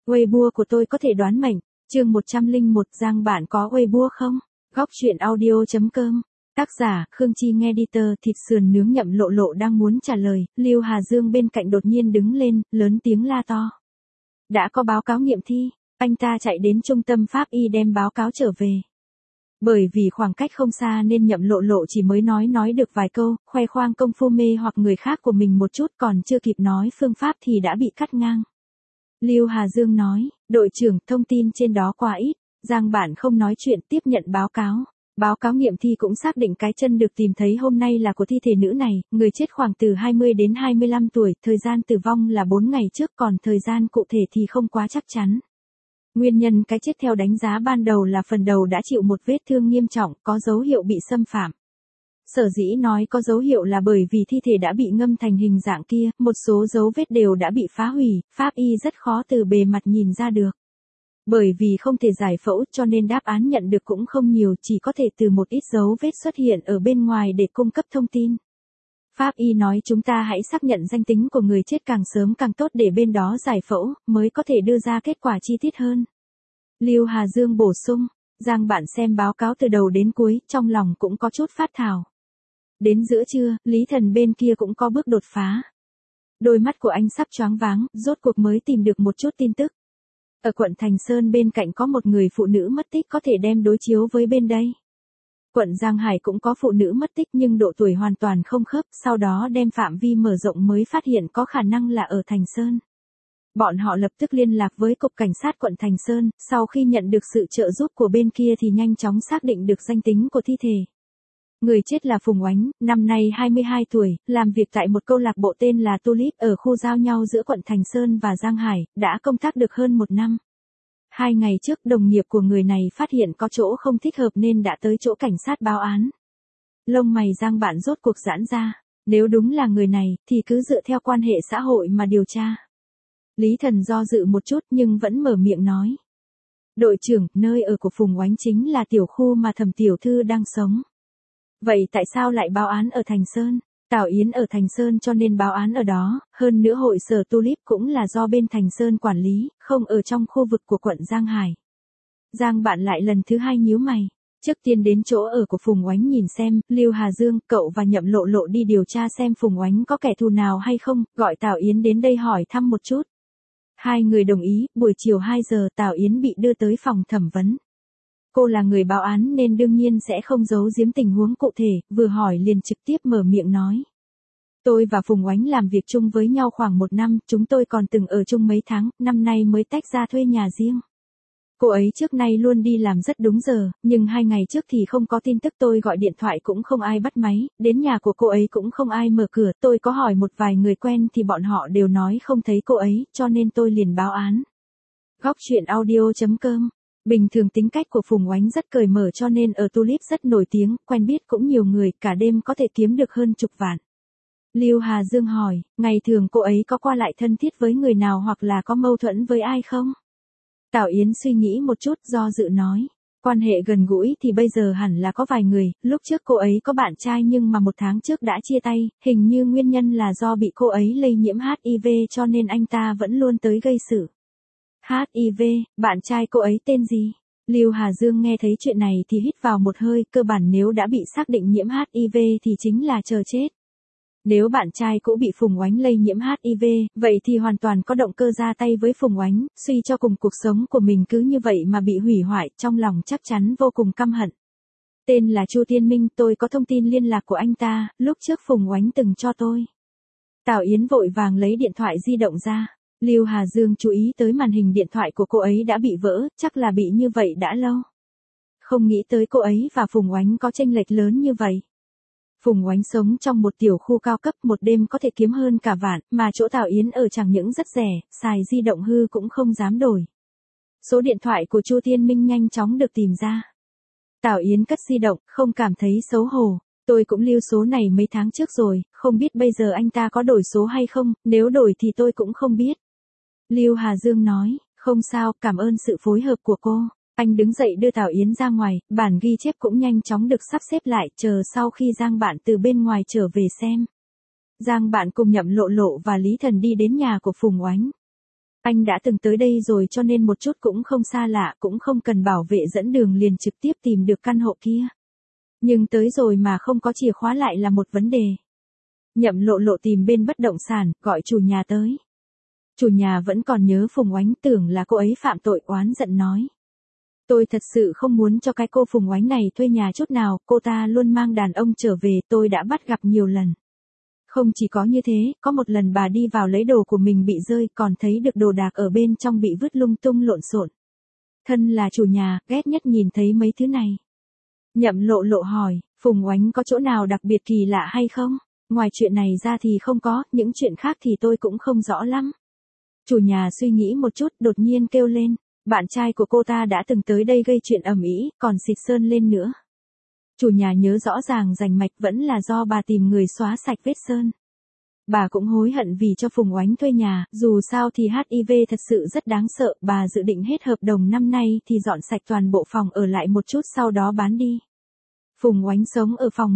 Weibo của tôi có thể đoán mệnh. Chương 101, Giang bạn có Weibo không? Góc truyện audio.com. Tác giả, Khương Chi nghe editor. Thịt sườn nướng Nhậm Lộ Lộ đang muốn trả lời, Lưu Hà Dương bên cạnh đột nhiên đứng lên, lớn tiếng la to. Đã có báo cáo nghiệm thi, anh ta chạy đến trung tâm pháp y đem báo cáo trở về. Bởi vì khoảng cách không xa nên Nhậm Lộ Lộ chỉ mới nói được vài câu, khoe khoang công phu mê hoặc người khác của mình một chút, còn chưa kịp nói phương pháp thì đã bị cắt ngang. Lưu Hà Dương nói, đội trưởng, thông tin trên đó quá ít. Giang bạn không nói chuyện, tiếp nhận báo cáo. Báo cáo nghiệm thi cũng xác định cái chân được tìm thấy hôm nay là của thi thể nữ này, người chết khoảng từ 20 đến 25 tuổi, thời gian tử vong là 4 ngày trước, còn thời gian cụ thể thì không quá chắc chắn. Nguyên nhân cái chết theo đánh giá ban đầu là phần đầu đã chịu một vết thương nghiêm trọng, có dấu hiệu bị xâm phạm. Sở dĩ nói có dấu hiệu là bởi vì thi thể đã bị ngâm thành hình dạng kia, một số dấu vết đều đã bị phá hủy, pháp y rất khó từ bề mặt nhìn ra được. Bởi vì không thể giải phẫu cho nên đáp án nhận được cũng không nhiều, chỉ có thể từ một ít dấu vết xuất hiện ở bên ngoài để cung cấp thông tin. Pháp y nói chúng ta hãy xác nhận danh tính của người chết càng sớm càng tốt để bên đó giải phẫu, mới có thể đưa ra kết quả chi tiết hơn. Lưu Hà Dương bổ sung, Giang bạn xem báo cáo từ đầu đến cuối, trong lòng cũng có chút phát thảo. Đến giữa trưa, Lý Thần bên kia cũng có bước đột phá. Đôi mắt của anh sắp choáng váng, rốt cuộc mới tìm được một chút tin tức. Ở quận Thành Sơn bên cạnh có một người phụ nữ mất tích có thể đem đối chiếu với bên đây. Quận Giang Hải cũng có phụ nữ mất tích nhưng độ tuổi hoàn toàn không khớp, sau đó đem phạm vi mở rộng mới phát hiện có khả năng là ở Thành Sơn. Bọn họ lập tức liên lạc với Cục Cảnh sát quận Thành Sơn, sau khi nhận được sự trợ giúp của bên kia thì nhanh chóng xác định được danh tính của thi thể. Người chết là Phùng Oánh, năm nay 22 tuổi, làm việc tại một câu lạc bộ tên là Tulip ở khu giao nhau giữa quận Thành Sơn và Giang Hải, đã công tác được hơn 1 năm. 2 ngày trước đồng nghiệp của người này phát hiện có chỗ không thích hợp nên đã tới chỗ cảnh sát báo án. Lông mày Giang bạn rốt cuộc giãn ra, nếu đúng là người này thì cứ dựa theo quan hệ xã hội mà điều tra. Lý Thần do dự một chút nhưng vẫn mở miệng nói. Đội trưởng, nơi ở của Phùng Oánh chính là tiểu khu mà Thẩm tiểu thư đang sống. Vậy tại sao lại báo án ở Thành Sơn? Tào Yến ở Thành Sơn cho nên báo án ở đó, hơn nữa hội sở Tulip cũng là do bên Thành Sơn quản lý, không ở trong khu vực của quận Giang Hải. Giang bạn lại lần thứ 2 nhíu mày. Trước tiên đến chỗ ở của Phùng Oánh nhìn xem, Lưu Hà Dương, cậu và Nhậm Lộ Lộ đi điều tra xem Phùng Oánh có kẻ thù nào hay không, gọi Tào Yến đến đây hỏi thăm một chút. 2 người đồng ý, buổi chiều 2 giờ Tào Yến bị đưa tới phòng thẩm vấn. Cô là người báo án nên đương nhiên sẽ không giấu giếm tình huống cụ thể, vừa hỏi liền trực tiếp mở miệng nói. Tôi và Phùng Oánh làm việc chung với nhau khoảng 1 năm, chúng tôi còn từng ở chung mấy tháng, năm nay mới tách ra thuê nhà riêng. Cô ấy trước nay luôn đi làm rất đúng giờ, nhưng 2 ngày trước thì không có tin tức, tôi gọi điện thoại cũng không ai bắt máy, đến nhà của cô ấy cũng không ai mở cửa, tôi có hỏi một vài người quen thì bọn họ đều nói không thấy cô ấy, cho nên tôi liền báo án. Góc truyện audio.com. Bình thường tính cách của Phùng Oánh rất cởi mở cho nên ở Tulip rất nổi tiếng, quen biết cũng nhiều người, cả đêm có thể kiếm được hơn chục vạn. Lưu Hà Dương hỏi, ngày thường cô ấy có qua lại thân thiết với người nào hoặc là có mâu thuẫn với ai không? Tào Yến suy nghĩ một chút do dự nói, quan hệ gần gũi thì bây giờ hẳn là có vài người, lúc trước cô ấy có bạn trai nhưng mà 1 tháng trước đã chia tay, hình như nguyên nhân là do bị cô ấy lây nhiễm HIV cho nên anh ta vẫn luôn tới gây sự. HIV, bạn trai cô ấy tên gì? Lưu Hà Dương nghe thấy chuyện này thì hít vào một hơi, cơ bản nếu đã bị xác định nhiễm HIV thì chính là chờ chết. Nếu bạn trai cũ bị Phùng Oánh lây nhiễm HIV, vậy thì hoàn toàn có động cơ ra tay với Phùng Oánh, suy cho cùng cuộc sống của mình cứ như vậy mà bị hủy hoại, trong lòng chắc chắn vô cùng căm hận. Tên là Chu Tiên Minh, tôi có thông tin liên lạc của anh ta, lúc trước Phùng Oánh từng cho tôi. Tào Yến vội vàng lấy điện thoại di động ra. Lưu Hà Dương chú ý tới màn hình điện thoại của cô ấy đã bị vỡ, chắc là bị như vậy đã lâu. Không nghĩ tới cô ấy và Phùng Oánh có chênh lệch lớn như vậy. Phùng Oánh sống trong một tiểu khu cao cấp, một đêm có thể kiếm hơn cả vạn, mà chỗ Tào Yến ở chẳng những rất rẻ, xài di động hư cũng không dám đổi. Số điện thoại của Chu Thiên Minh nhanh chóng được tìm ra. Tào Yến cất di động, không cảm thấy xấu hổ. Tôi cũng lưu số này mấy tháng trước rồi, không biết bây giờ anh ta có đổi số hay không, nếu đổi thì tôi cũng không biết. Lưu Hà Dương nói, không sao, cảm ơn sự phối hợp của cô. Anh đứng dậy đưa Tào Yến ra ngoài, bản ghi chép cũng nhanh chóng được sắp xếp lại, chờ sau khi Giang bạn từ bên ngoài trở về xem. Giang bạn cùng Nhậm Lộ Lộ và Lý Thần đi đến nhà của Phùng Oánh. Anh đã từng tới đây rồi cho nên một chút cũng không xa lạ, cũng không cần bảo vệ dẫn đường liền trực tiếp tìm được căn hộ kia. Nhưng tới rồi mà không có chìa khóa lại là một vấn đề. Nhậm Lộ Lộ tìm bên bất động sản, gọi chủ nhà tới. Chủ nhà vẫn còn nhớ Phùng Oánh, tưởng là cô ấy phạm tội, oán giận nói. Tôi thật sự không muốn cho cái cô Phùng Oánh này thuê nhà chút nào, cô ta luôn mang đàn ông trở về, tôi đã bắt gặp nhiều lần. Không chỉ có như thế, có một lần bà đi vào lấy đồ của mình bị rơi, còn thấy được đồ đạc ở bên trong bị vứt lung tung lộn xộn. Thân là chủ nhà, ghét nhất nhìn thấy mấy thứ này. Nhậm Lộ Lộ hỏi, Phùng Oánh có chỗ nào đặc biệt kỳ lạ hay không? Ngoài chuyện này ra thì không có, những chuyện khác thì tôi cũng không rõ lắm. Chủ nhà suy nghĩ một chút, đột nhiên kêu lên, bạn trai của cô ta đã từng tới đây gây chuyện ầm ĩ, còn xịt sơn lên nữa. Chủ nhà nhớ rõ ràng rành mạch, vẫn là do bà tìm người xóa sạch vết sơn. Bà cũng hối hận vì cho Phùng Oánh thuê nhà, dù sao thì HIV thật sự rất đáng sợ, bà dự định hết hợp đồng năm nay thì dọn sạch toàn bộ phòng ở lại một chút sau đó bán đi. Phùng Oánh sống ở phòng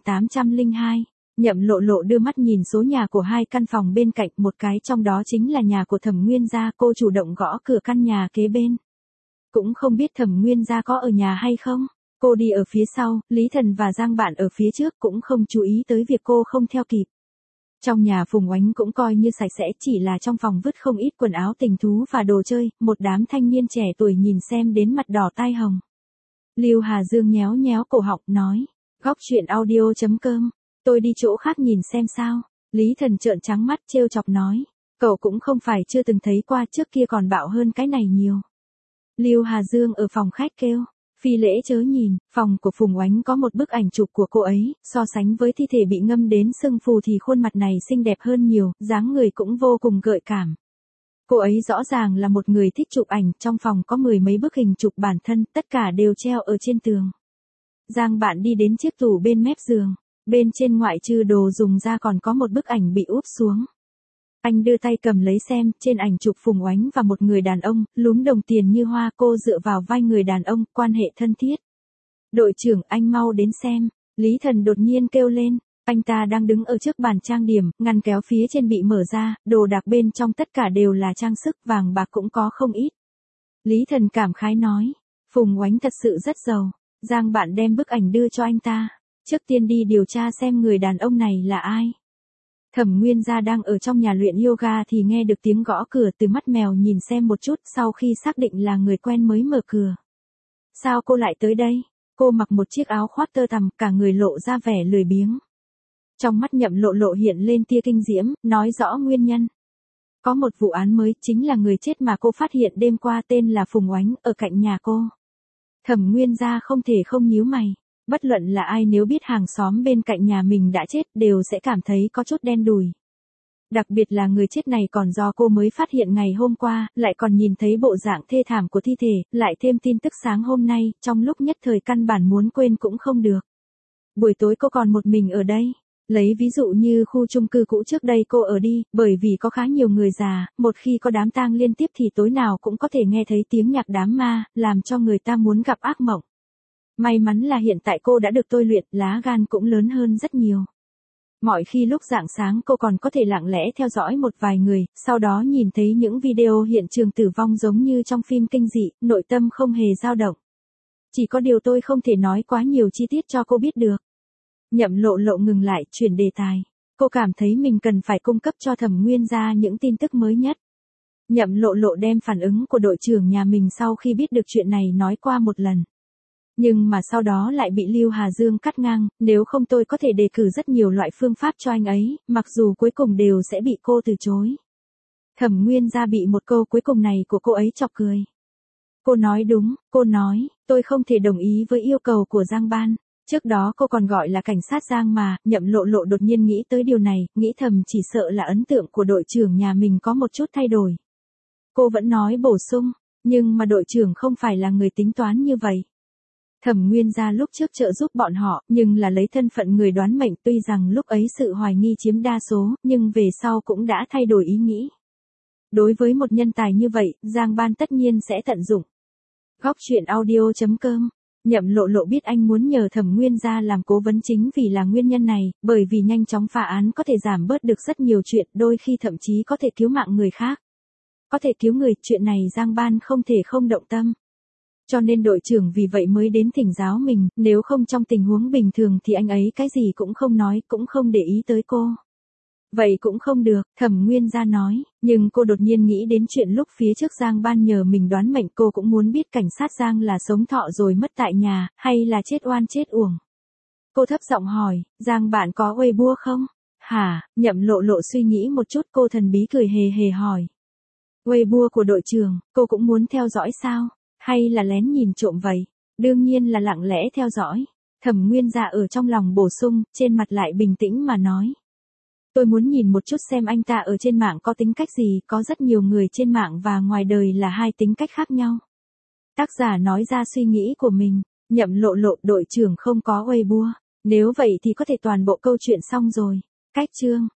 1802. Nhậm Lộ Lộ đưa mắt nhìn số nhà của hai căn phòng bên cạnh, một cái trong đó chính là nhà của Thẩm Nguyên gia, cô chủ động gõ cửa căn nhà kế bên. Cũng không biết Thẩm Nguyên gia có ở nhà hay không. Cô đi ở phía sau, Lý Thần và Giang Bạn ở phía trước, cũng không chú ý tới việc cô không theo kịp. Trong nhà Phùng Oánh cũng coi như sạch sẽ, chỉ là trong phòng vứt không ít quần áo tình thú và đồ chơi, một đám thanh niên trẻ tuổi nhìn xem đến mặt đỏ tai hồng. Lưu Hà Dương nhéo nhéo cổ họng nói, góc chuyện audio.com, tôi đi chỗ khác nhìn xem sao. Lý Thần trợn trắng mắt trêu chọc nói, cậu cũng không phải chưa từng thấy qua, trước kia còn bạo hơn cái này nhiều. Lưu Hà Dương ở phòng khách kêu, phi lễ chớ nhìn, phòng của Phùng Oánh có một bức ảnh chụp của cô ấy, so sánh với thi thể bị ngâm đến sưng phù thì khuôn mặt này xinh đẹp hơn nhiều, dáng người cũng vô cùng gợi cảm. Cô ấy rõ ràng là một người thích chụp ảnh, trong phòng có mười mấy bức hình chụp bản thân, tất cả đều treo ở trên tường. Giang Bạn đi đến chiếc tủ bên mép giường, bên trên ngoại trừ đồ dùng ra còn có một bức ảnh bị úp xuống. Anh đưa tay cầm lấy xem, trên ảnh chụp Phùng Oánh và một người đàn ông, lúm đồng tiền như hoa, cô dựa vào vai người đàn ông, quan hệ thân thiết. Đội trưởng, anh mau đến xem. Lý Thần đột nhiên kêu lên, anh ta đang đứng ở trước bàn trang điểm, ngăn kéo phía trên bị mở ra, đồ đạc bên trong tất cả đều là trang sức, vàng bạc cũng có không ít. Lý Thần cảm khái nói, Phùng Oánh thật sự rất giàu. Giang Bạn đem bức ảnh đưa cho anh ta. Trước tiên đi điều tra xem người đàn ông này là ai. Thẩm Nguyên gia đang ở trong nhà luyện yoga thì nghe được tiếng gõ cửa, từ mắt mèo nhìn xem một chút, sau khi xác định là người quen mới mở cửa. Sao cô lại tới đây? Cô mặc một chiếc áo khoác tơ tằm, cả người lộ ra vẻ lười biếng. Trong mắt Nhậm Lộ Lộ hiện lên tia kinh diễm, nói rõ nguyên nhân. Có một vụ án mới, chính là người chết mà cô phát hiện đêm qua tên là Phùng Oánh, ở cạnh nhà cô. Thẩm Nguyên gia không thể không nhíu mày. Bất luận là ai nếu biết hàng xóm bên cạnh nhà mình đã chết đều sẽ cảm thấy có chút đen đủi. Đặc biệt là người chết này còn do cô mới phát hiện ngày hôm qua, lại còn nhìn thấy bộ dạng thê thảm của thi thể, lại thêm tin tức sáng hôm nay, trong lúc nhất thời căn bản muốn quên cũng không được. Buổi tối cô còn một mình ở đây. Lấy ví dụ như khu chung cư cũ trước đây cô ở đi, bởi vì có khá nhiều người già, một khi có đám tang liên tiếp thì tối nào cũng có thể nghe thấy tiếng nhạc đám ma, làm cho người ta muốn gặp ác mộng. May mắn là hiện tại cô đã được tôi luyện, lá gan cũng lớn hơn rất nhiều. Mọi khi lúc rạng sáng cô còn có thể lặng lẽ theo dõi một vài người, sau đó nhìn thấy những video hiện trường tử vong giống như trong phim kinh dị, nội tâm không hề dao động. Chỉ có điều tôi không thể nói quá nhiều chi tiết cho cô biết được. Nhậm Lộ Lộ ngừng lại, chuyển đề tài. Cô cảm thấy mình cần phải cung cấp cho Thẩm Nguyên gia những tin tức mới nhất. Nhậm Lộ Lộ đem phản ứng của đội trưởng nhà mình sau khi biết được chuyện này nói qua một lần. Nhưng mà sau đó lại bị Lưu Hà Dương cắt ngang, nếu không tôi có thể đề cử rất nhiều loại phương pháp cho anh ấy, mặc dù cuối cùng đều sẽ bị cô từ chối. Thẩm Nguyên gia bị một câu cuối cùng này của cô ấy chọc cười. Cô nói đúng, cô nói, tôi không thể đồng ý với yêu cầu của Giang Ban. Trước đó cô còn gọi là cảnh sát Giang mà, Nhậm Lộ Lộ đột nhiên nghĩ tới điều này, nghĩ thầm chỉ sợ là ấn tượng của đội trưởng nhà mình có một chút thay đổi. Cô vẫn nói bổ sung, nhưng mà đội trưởng không phải là người tính toán như vậy. Thẩm Nguyên gia lúc trước trợ giúp bọn họ, nhưng là lấy thân phận người đoán mệnh, tuy rằng lúc ấy sự hoài nghi chiếm đa số, nhưng về sau cũng đã thay đổi ý nghĩ. Đối với một nhân tài như vậy, Giang Ban tất nhiên sẽ tận dụng. Góc chuyện audio.com. Nhậm Lộ Lộ biết anh muốn nhờ Thẩm Nguyên gia làm cố vấn chính vì là nguyên nhân này, bởi vì nhanh chóng phá án có thể giảm bớt được rất nhiều chuyện, đôi khi thậm chí có thể cứu mạng người khác. có thể cứu người, chuyện này Giang Ban không thể không động tâm. Cho nên đội trưởng vì vậy mới đến thỉnh giáo mình, nếu không trong tình huống bình thường thì anh ấy cái gì cũng không nói, cũng không để ý tới cô. Vậy cũng không được, Thẩm Nguyên Gia nói, nhưng cô đột nhiên nghĩ đến chuyện lúc phía trước Giang Ban nhờ mình đoán mệnh, cô cũng muốn biết cảnh sát Giang là sống thọ rồi mất tại nhà, hay là chết oan chết uổng. Cô thấp giọng hỏi, Giang bạn có Weibo không? Hả, Nhậm Lộ Lộ suy nghĩ một chút, cô thần bí cười hề hề hỏi. Weibo của đội trưởng, cô cũng muốn theo dõi sao? Hay là lén nhìn trộm vậy? Đương nhiên là lặng lẽ theo dõi. Thẩm Nguyên Dạ ở trong lòng bổ sung, trên mặt lại bình tĩnh mà nói. Tôi muốn nhìn một chút xem anh ta ở trên mạng có tính cách gì, có rất nhiều người trên mạng và ngoài đời là hai tính cách khác nhau. Tác giả nói ra suy nghĩ của mình, Nhậm Lộ Lộ, đội trưởng không có Weibo. Nếu vậy thì có thể toàn bộ câu chuyện xong rồi. Cách chương